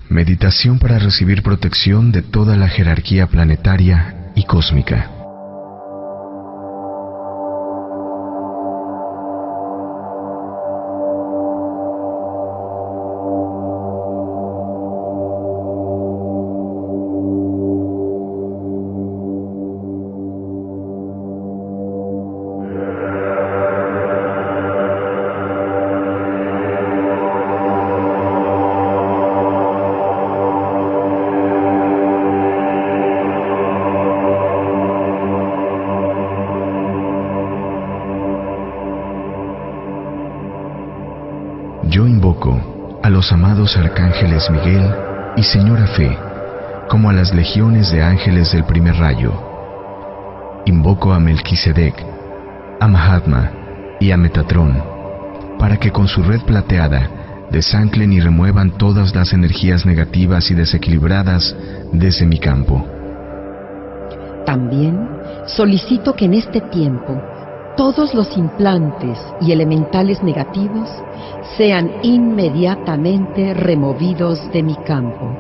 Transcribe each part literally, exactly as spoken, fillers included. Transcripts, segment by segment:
Meditación para recibir protección de toda la jerarquía planetaria y cósmica. Yo invoco a los amados arcángeles Miguel y Señora Fe, como a las legiones de ángeles del primer rayo. Invoco a Melquisedec, a Mahatma y a Metatrón, para que con su red plateada desanclen y remuevan todas las energías negativas y desequilibradas desde mi campo. También solicito que en este tiempo todos los implantes y elementales negativos sean inmediatamente removidos de mi campo.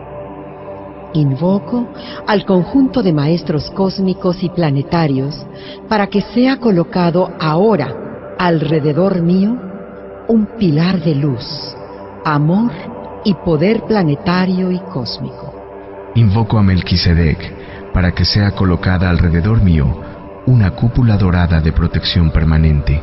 Invoco al conjunto de maestros cósmicos y planetarios para que sea colocado ahora alrededor mío un pilar de luz, amor y poder planetario y cósmico. Invoco a Melquisedec para que sea colocada alrededor mío una cúpula dorada de protección permanente.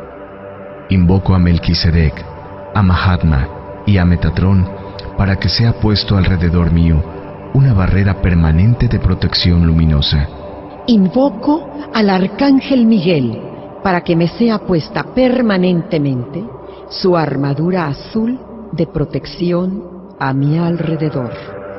Invoco a Melquisedec, a Mahatma y a Metatrón para que sea puesto alrededor mío una barrera permanente de protección luminosa. Invoco al Arcángel Miguel para que me sea puesta permanentemente su armadura azul de protección a mi alrededor.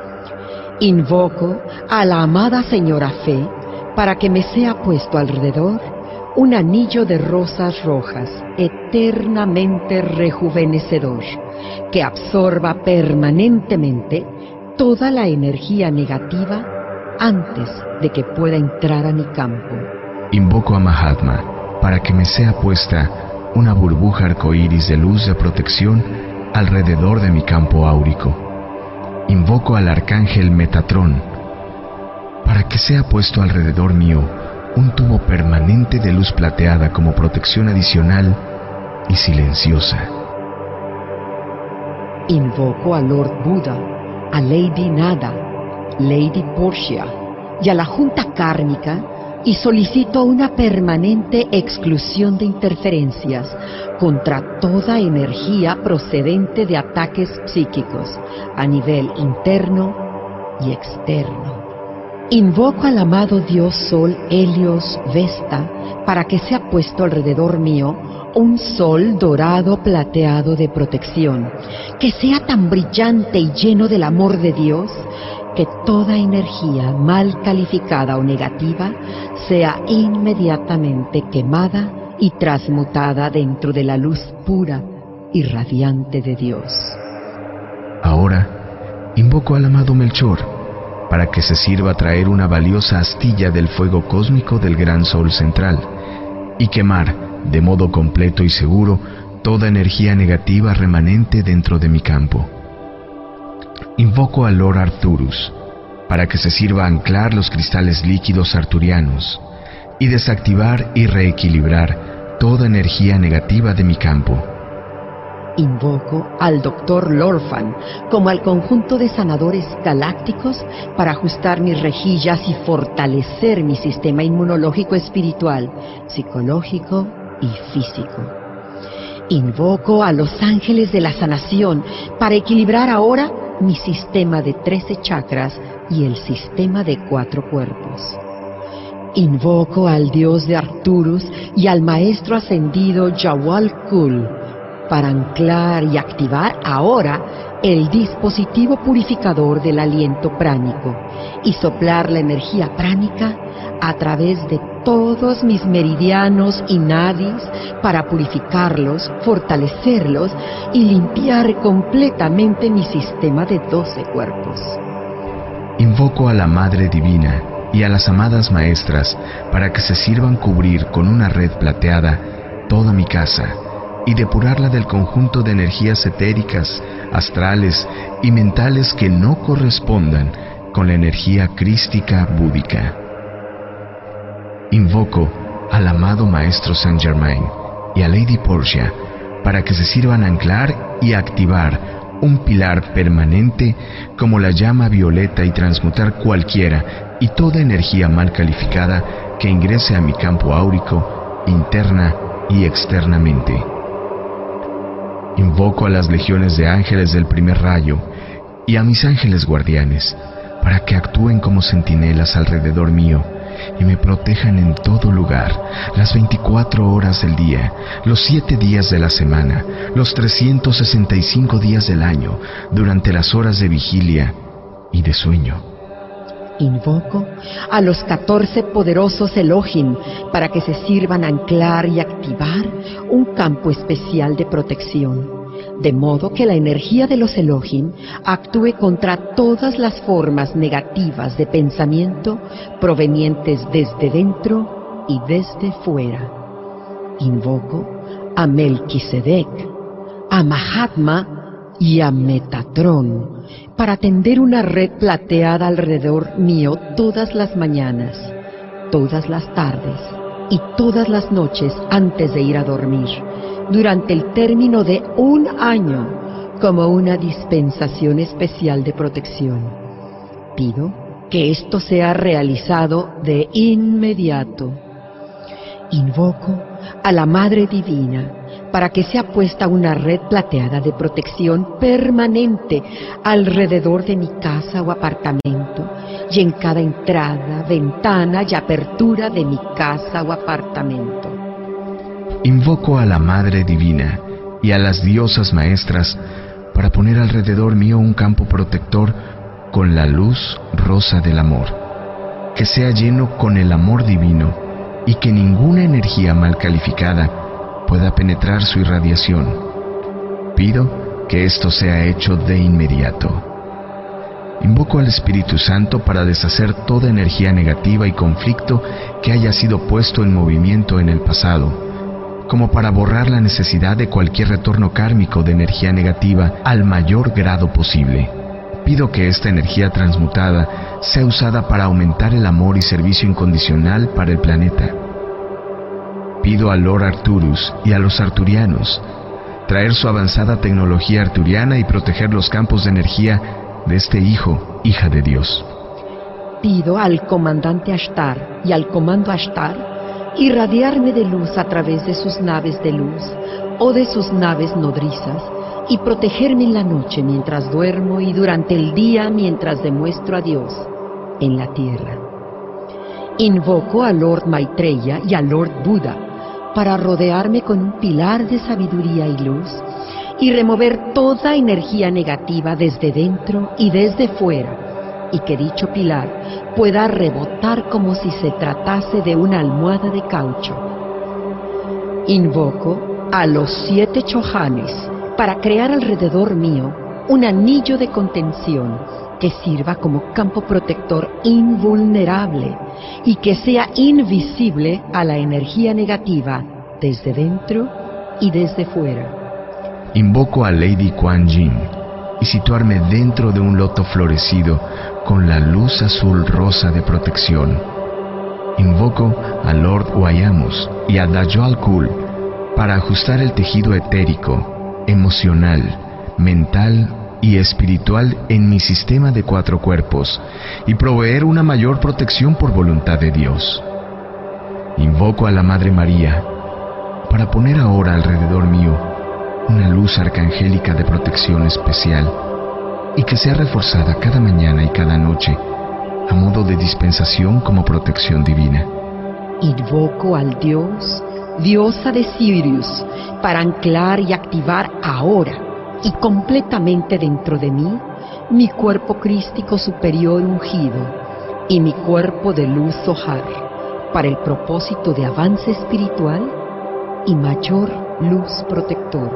Invoco a la amada Señora Fe para que me sea puesto alrededor un anillo de rosas rojas eternamente rejuvenecedor, que absorba permanentemente toda la energía negativa antes de que pueda entrar a mi campo. Invoco a Mahatma para que me sea puesta una burbuja arcoíris de luz de protección alrededor de mi campo áurico. Invoco al Arcángel Metatrón para que sea puesto alrededor mío un tubo permanente de luz plateada como protección adicional y silenciosa. Invoco a Lord Buda, a Lady Nada, Lady Portia y a la Junta Kármica y solicito una permanente exclusión de interferencias contra toda energía procedente de ataques psíquicos a nivel interno y externo. Invoco al amado Dios Sol Helios Vesta para que sea puesto alrededor mío un sol dorado plateado de protección, que sea tan brillante y lleno del amor de Dios que toda energía mal calificada o negativa sea inmediatamente quemada y transmutada dentro de la luz pura y radiante de Dios. Ahora invoco al amado Melchor para que se sirva traer una valiosa astilla del fuego cósmico del gran sol central y quemar de modo completo y seguro toda energía negativa remanente dentro de mi campo. Invoco a Lord Arcturus para que se sirva anclar los cristales líquidos arturianos y desactivar y reequilibrar toda energía negativa de mi campo. Invoco al doctor Lorfan como al conjunto de sanadores galácticos para ajustar mis rejillas y fortalecer mi sistema inmunológico espiritual, psicológico y físico. Invoco a los ángeles de la sanación para equilibrar ahora mi sistema de trece chakras y el sistema de cuatro cuerpos. Invoco al dios de Arcturus y al maestro ascendido Jawal Kul para anclar y activar ahora el dispositivo purificador del aliento pránico y soplar la energía pránica a través de todos mis meridianos y nadis para purificarlos, fortalecerlos y limpiar completamente mi sistema de doce cuerpos. Invoco a la Madre Divina y a las amadas maestras para que se sirvan cubrir con una red plateada toda mi casa y depurarla del conjunto de energías etéricas, astrales y mentales que no correspondan con la energía crística búdica. Invoco al amado Maestro Saint Germain y a Lady Portia para que se sirvan a anclar y activar un pilar permanente como la llama violeta y transmutar cualquiera y toda energía mal calificada que ingrese a mi campo áurico, interna y externamente. Invoco a las legiones de ángeles del primer rayo y a mis ángeles guardianes para que actúen como centinelas alrededor mío y me protejan en todo lugar, las veinticuatro horas del día, los siete días de la semana, los trescientos sesenta y cinco días del año, durante las horas de vigilia y de sueño. Invoco a los catorce poderosos Elohim para que se sirvan a anclar y activar un campo especial de protección, de modo que la energía de los Elohim actúe contra todas las formas negativas de pensamiento provenientes desde dentro y desde fuera. Invoco a Melquisedec, a Mahatma y a Metatron para tender una red plateada alrededor mío todas las mañanas, todas las tardes y todas las noches antes de ir a dormir, durante el término de un año, como una dispensación especial de protección. Pido que esto sea realizado de inmediato. Invoco a la Madre Divina para que sea puesta una red plateada de protección permanente alrededor de mi casa o apartamento y en cada entrada, ventana y apertura de mi casa o apartamento. Invoco a la Madre Divina y a las diosas maestras para poner alrededor mío un campo protector con la luz rosa del amor, que sea lleno con el amor divino y que ninguna energía mal calificada pueda penetrar su irradiación. Pido que esto sea hecho de inmediato. Invoco al Espíritu Santo para deshacer toda energía negativa y conflicto que haya sido puesto en movimiento en el pasado, como para borrar la necesidad de cualquier retorno kármico de energía negativa al mayor grado posible. Pido que esta energía transmutada sea usada para aumentar el amor y servicio incondicional para el planeta. Pido a Lord Arturus y a los arturianos traer su avanzada tecnología arturiana y proteger los campos de energía de este hijo, hija de Dios. Pido al comandante Ashtar y al comando Ashtar irradiarme de luz a través de sus naves de luz o de sus naves nodrizas y protegerme en la noche mientras duermo y durante el día mientras demuestro a Dios en la tierra. Invoco a Lord Maitreya y a Lord Buda para rodearme con un pilar de sabiduría y luz y remover toda energía negativa desde dentro y desde fuera, y que dicho pilar pueda rebotar como si se tratase de una almohada de caucho. Invoco a los siete chohanes para crear alrededor mío un anillo de contención que sirva como campo protector invulnerable y que sea invisible a la energía negativa desde dentro y desde fuera. Invoco a Lady Kuan Yin y situarme dentro de un loto florecido con la luz azul rosa de protección. Invoco a Lord Wayamus y a Dajjal Kul para ajustar el tejido etérico, emocional, mental y espiritual en mi sistema de cuatro cuerpos y proveer una mayor protección por voluntad de Dios. Invoco a la Madre María para poner ahora alrededor mío una luz arcangélica de protección especial y que sea reforzada cada mañana y cada noche a modo de dispensación como protección divina. Invoco al Dios, diosa de Sirius, para anclar y activar ahora y completamente dentro de mí mi cuerpo crístico superior ungido y mi cuerpo de luz Zohar para el propósito de avance espiritual y mayor luz protector.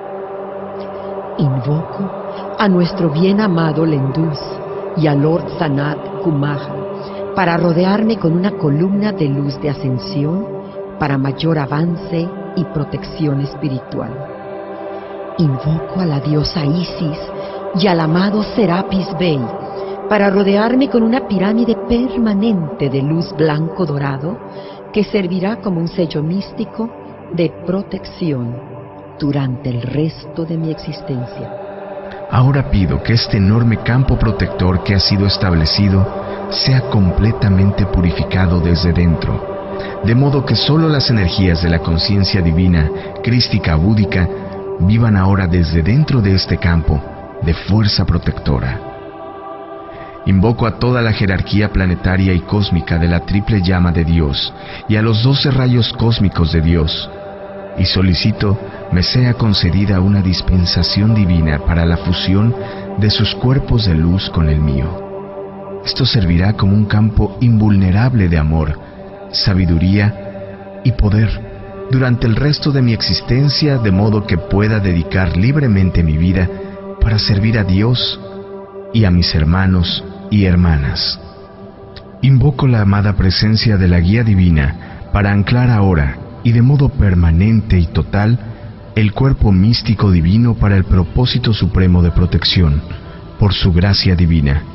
Invoco a nuestro bien amado Lenduz y a Lord Sanat Kumaja para rodearme con una columna de luz de ascensión para mayor avance y protección espiritual. Invoco a la diosa Isis y al amado Serapis Bey para rodearme con una pirámide permanente de luz blanco dorado que servirá como un sello místico de protección durante el resto de mi existencia. Ahora pido que este enorme campo protector que ha sido establecido sea completamente purificado desde dentro, de modo que solo las energías de la conciencia divina, crística, búdica, vivan ahora desde dentro de este campo de fuerza protectora. Invoco a toda la jerarquía planetaria y cósmica de la triple llama de Dios y a los doce rayos cósmicos de Dios, y solicito me sea concedida una dispensación divina para la fusión de sus cuerpos de luz con el mío. Esto servirá como un campo invulnerable de amor, sabiduría y poder durante el resto de mi existencia, de modo que pueda dedicar libremente mi vida para servir a Dios y a mis hermanos y hermanas. Invoco la amada presencia de la guía divina para anclar ahora y de modo permanente y total el cuerpo místico divino para el propósito supremo de protección, por su gracia divina.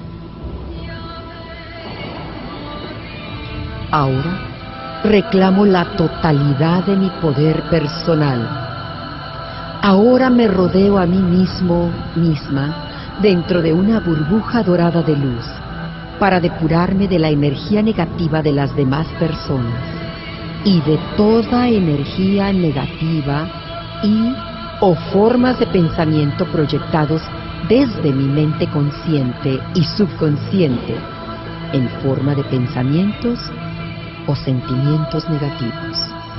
Ahora reclamo la totalidad de mi poder personal. Ahora me rodeo a mí mismo, misma, dentro de una burbuja dorada de luz, para depurarme de la energía negativa de las demás personas y de toda energía negativa y o formas de pensamiento proyectados desde mi mente consciente y subconsciente en forma de pensamientos o sentimientos negativos.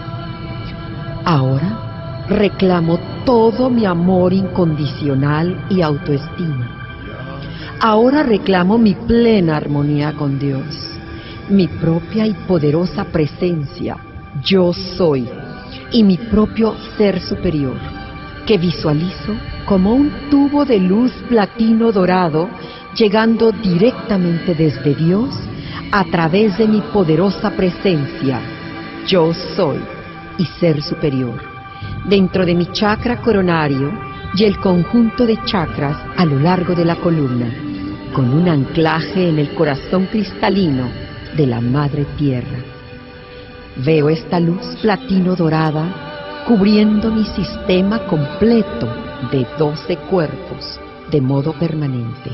Ahora reclamo todo mi amor incondicional y autoestima. Ahora reclamo mi plena armonía con Dios, mi propia y poderosa presencia, yo soy, y mi propio ser superior, que visualizo como un tubo de luz platino dorado llegando directamente desde Dios a través de mi poderosa presencia, yo soy, y ser superior, dentro de mi chakra coronario y el conjunto de chakras a lo largo de la columna, con un anclaje en el corazón cristalino de la Madre Tierra. Veo esta luz platino dorada cubriendo mi sistema completo de doce cuerpos de modo permanente.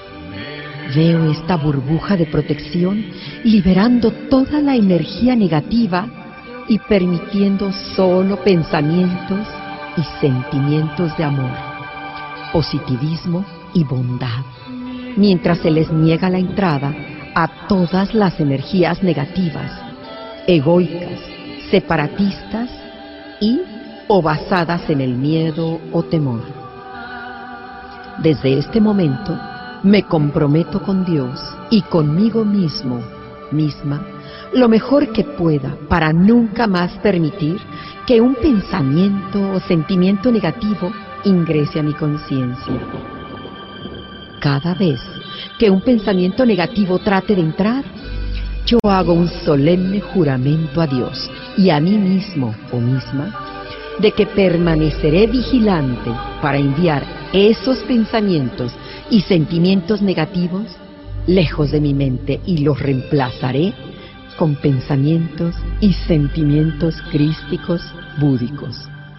Veo esta burbuja de protección liberando toda la energía negativa y permitiendo solo pensamientos y sentimientos de amor, positivismo y bondad, mientras se les niega la entrada a todas las energías negativas, egoicas, separatistas y o basadas en el miedo o temor. Desde este momento me comprometo con Dios y conmigo mismo, misma, lo mejor que pueda para nunca más permitir que un pensamiento o sentimiento negativo ingrese a mi conciencia. Cada vez que un pensamiento negativo trate de entrar, yo hago un solemne juramento a Dios y a mí mismo o misma de que permaneceré vigilante para enviar esos pensamientos y sentimientos negativos lejos de mi mente y los reemplazaré con pensamientos y sentimientos crísticos búdicos.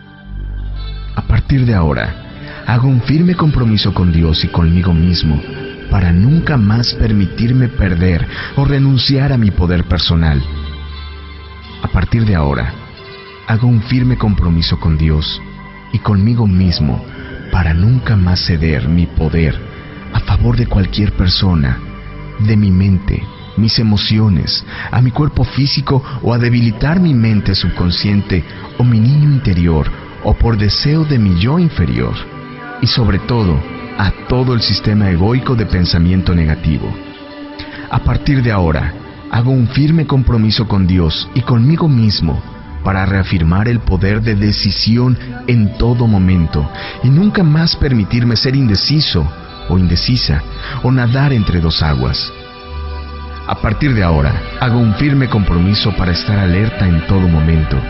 A partir de ahora, hago un firme compromiso con Dios y conmigo mismo para nunca más permitirme perder o renunciar a mi poder personal. A partir de ahora, hago un firme compromiso con Dios y conmigo mismo para nunca más ceder mi poder a favor de cualquier persona, de mi mente, mis emociones, a mi cuerpo físico o a debilitar mi mente subconsciente o mi niño interior o por deseo de mi yo inferior y sobre todo a todo el sistema egoico de pensamiento negativo. A partir de ahora, hago un firme compromiso con Dios y conmigo mismo para reafirmar el poder de decisión en todo momento y nunca más permitirme ser indeciso o indecisa o nadar entre dos aguas. A partir de ahora, hago un firme compromiso para estar alerta en todo momento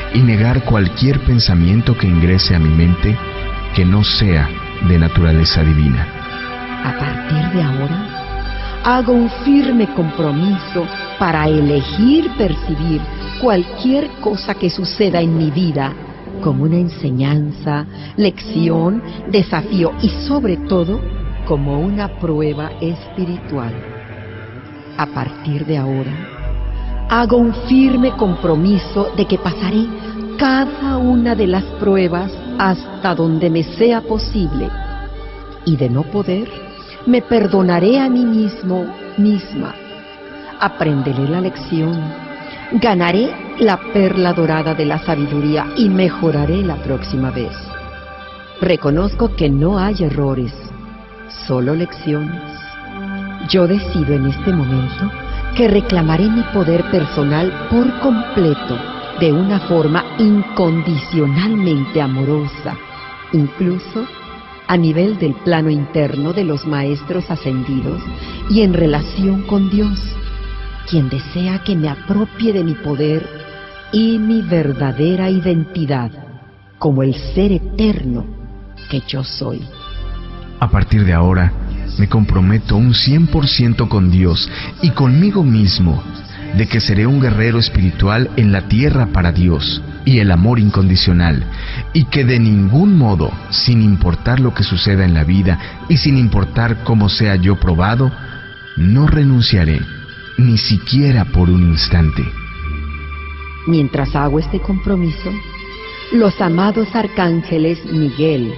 y negar cualquier pensamiento que ingrese a mi mente que no sea de naturaleza divina. A partir de ahora, hago un firme compromiso para elegir percibir cualquier cosa que suceda en mi vida como una enseñanza, lección, desafío y sobre todo como una prueba espiritual. A partir de ahora, hago un firme compromiso de que pasaré cada una de las pruebas hasta donde me sea posible, y de no poder, me perdonaré a mí mismo, misma. Aprenderé la lección, ganaré la perla dorada de la sabiduría y mejoraré la próxima vez. Reconozco que no hay errores, solo lecciones. Yo decido en este momento que reclamaré mi poder personal por completo, de una forma incondicionalmente amorosa, incluso a nivel del plano interno de los maestros ascendidos y en relación con Dios, quien desea que me apropie de mi poder y mi verdadera identidad como el ser eterno que yo soy. A partir de ahora, me comprometo un cien por ciento con Dios y conmigo mismo de que seré un guerrero espiritual en la tierra para Dios y el amor incondicional, y que de ningún modo, sin importar lo que suceda en la vida y sin importar cómo sea yo probado, no renunciaré, ni siquiera por un instante. Mientras hago este compromiso, los amados arcángeles Miguel,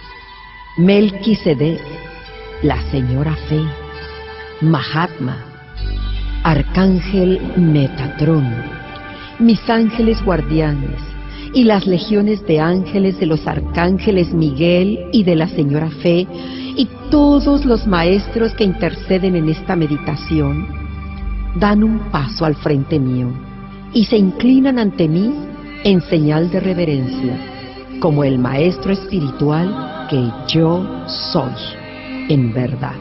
Melquisedec, la Señora Fe, Mahatma, Arcángel Metatrón, mis ángeles guardianes y las legiones de ángeles de los arcángeles Miguel y de la Señora Fe y todos los maestros que interceden en esta meditación dan un paso al frente mío y se inclinan ante mí en señal de reverencia, como el maestro espiritual que yo soy en verdad.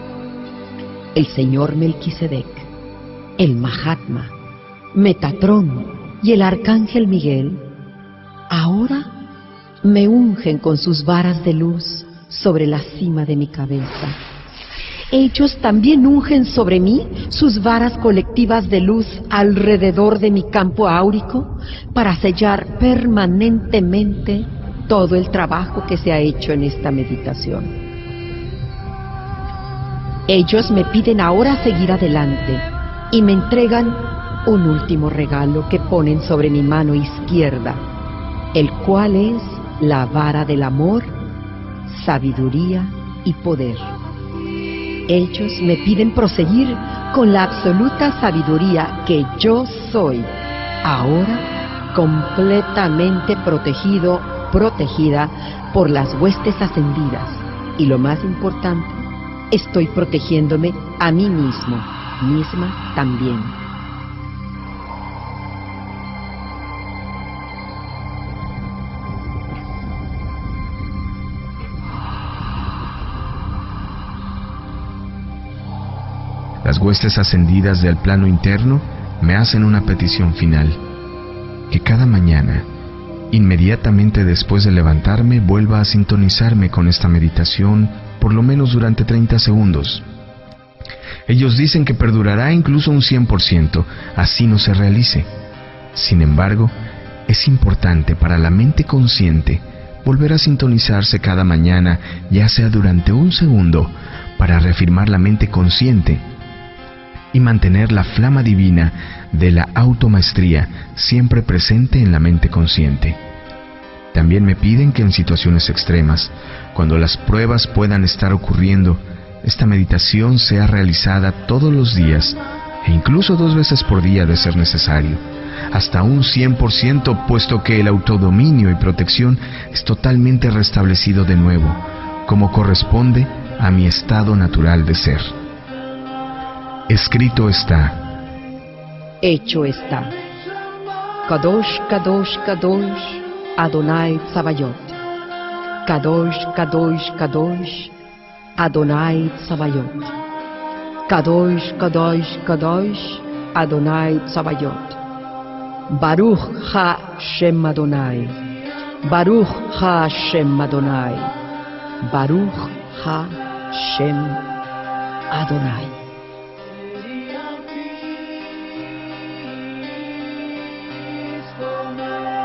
El señor Melquisedec, el Mahatma, Metatrón y el Arcángel Miguel ahora me ungen con sus varas de luz sobre la cima de mi cabeza. Ellos también ungen sobre mí sus varas colectivas de luz alrededor de mi campo áurico para sellar permanentemente todo el trabajo que se ha hecho en esta meditación. Ellos me piden ahora seguir adelante y me entregan un último regalo que ponen sobre mi mano izquierda, el cual es la vara del amor, sabiduría y poder. Ellos me piden proseguir con la absoluta sabiduría que yo soy, ahora completamente protegido, protegida por las huestes ascendidas. Y lo más importante, estoy protegiéndome a mí mismo, misma también. Las huestes ascendidas del plano interno me hacen una petición final: que cada mañana, inmediatamente después de levantarme, vuelva a sintonizarme con esta meditación por lo menos durante treinta segundos. Ellos dicen que perdurará incluso un cien por ciento, así no se realice. Sin embargo, es importante para la mente consciente volver a sintonizarse cada mañana, ya sea durante un segundo, para reafirmar la mente consciente y mantener la flama divina de la automaestría siempre presente en la mente consciente. También me piden que en situaciones extremas, cuando las pruebas puedan estar ocurriendo, esta meditación sea realizada todos los días e incluso dos veces por día de ser necesario, hasta un cien por ciento, puesto que el autodominio y protección es totalmente restablecido de nuevo, como corresponde a mi estado natural de ser. Escrito está. Hecho está. Kadosh, Kadosh, Kadosh, Adonai Tsabayot. Kadosh, Kadosh, Kadosh, Adonai Tsabayot. Kadosh, Kadosh, Kadosh, Adonai Tsabayot. Baruch Ha-Shem Adonai. Baruch Ha-Shem Adonai. Baruch Ha-Shem Adonai. For my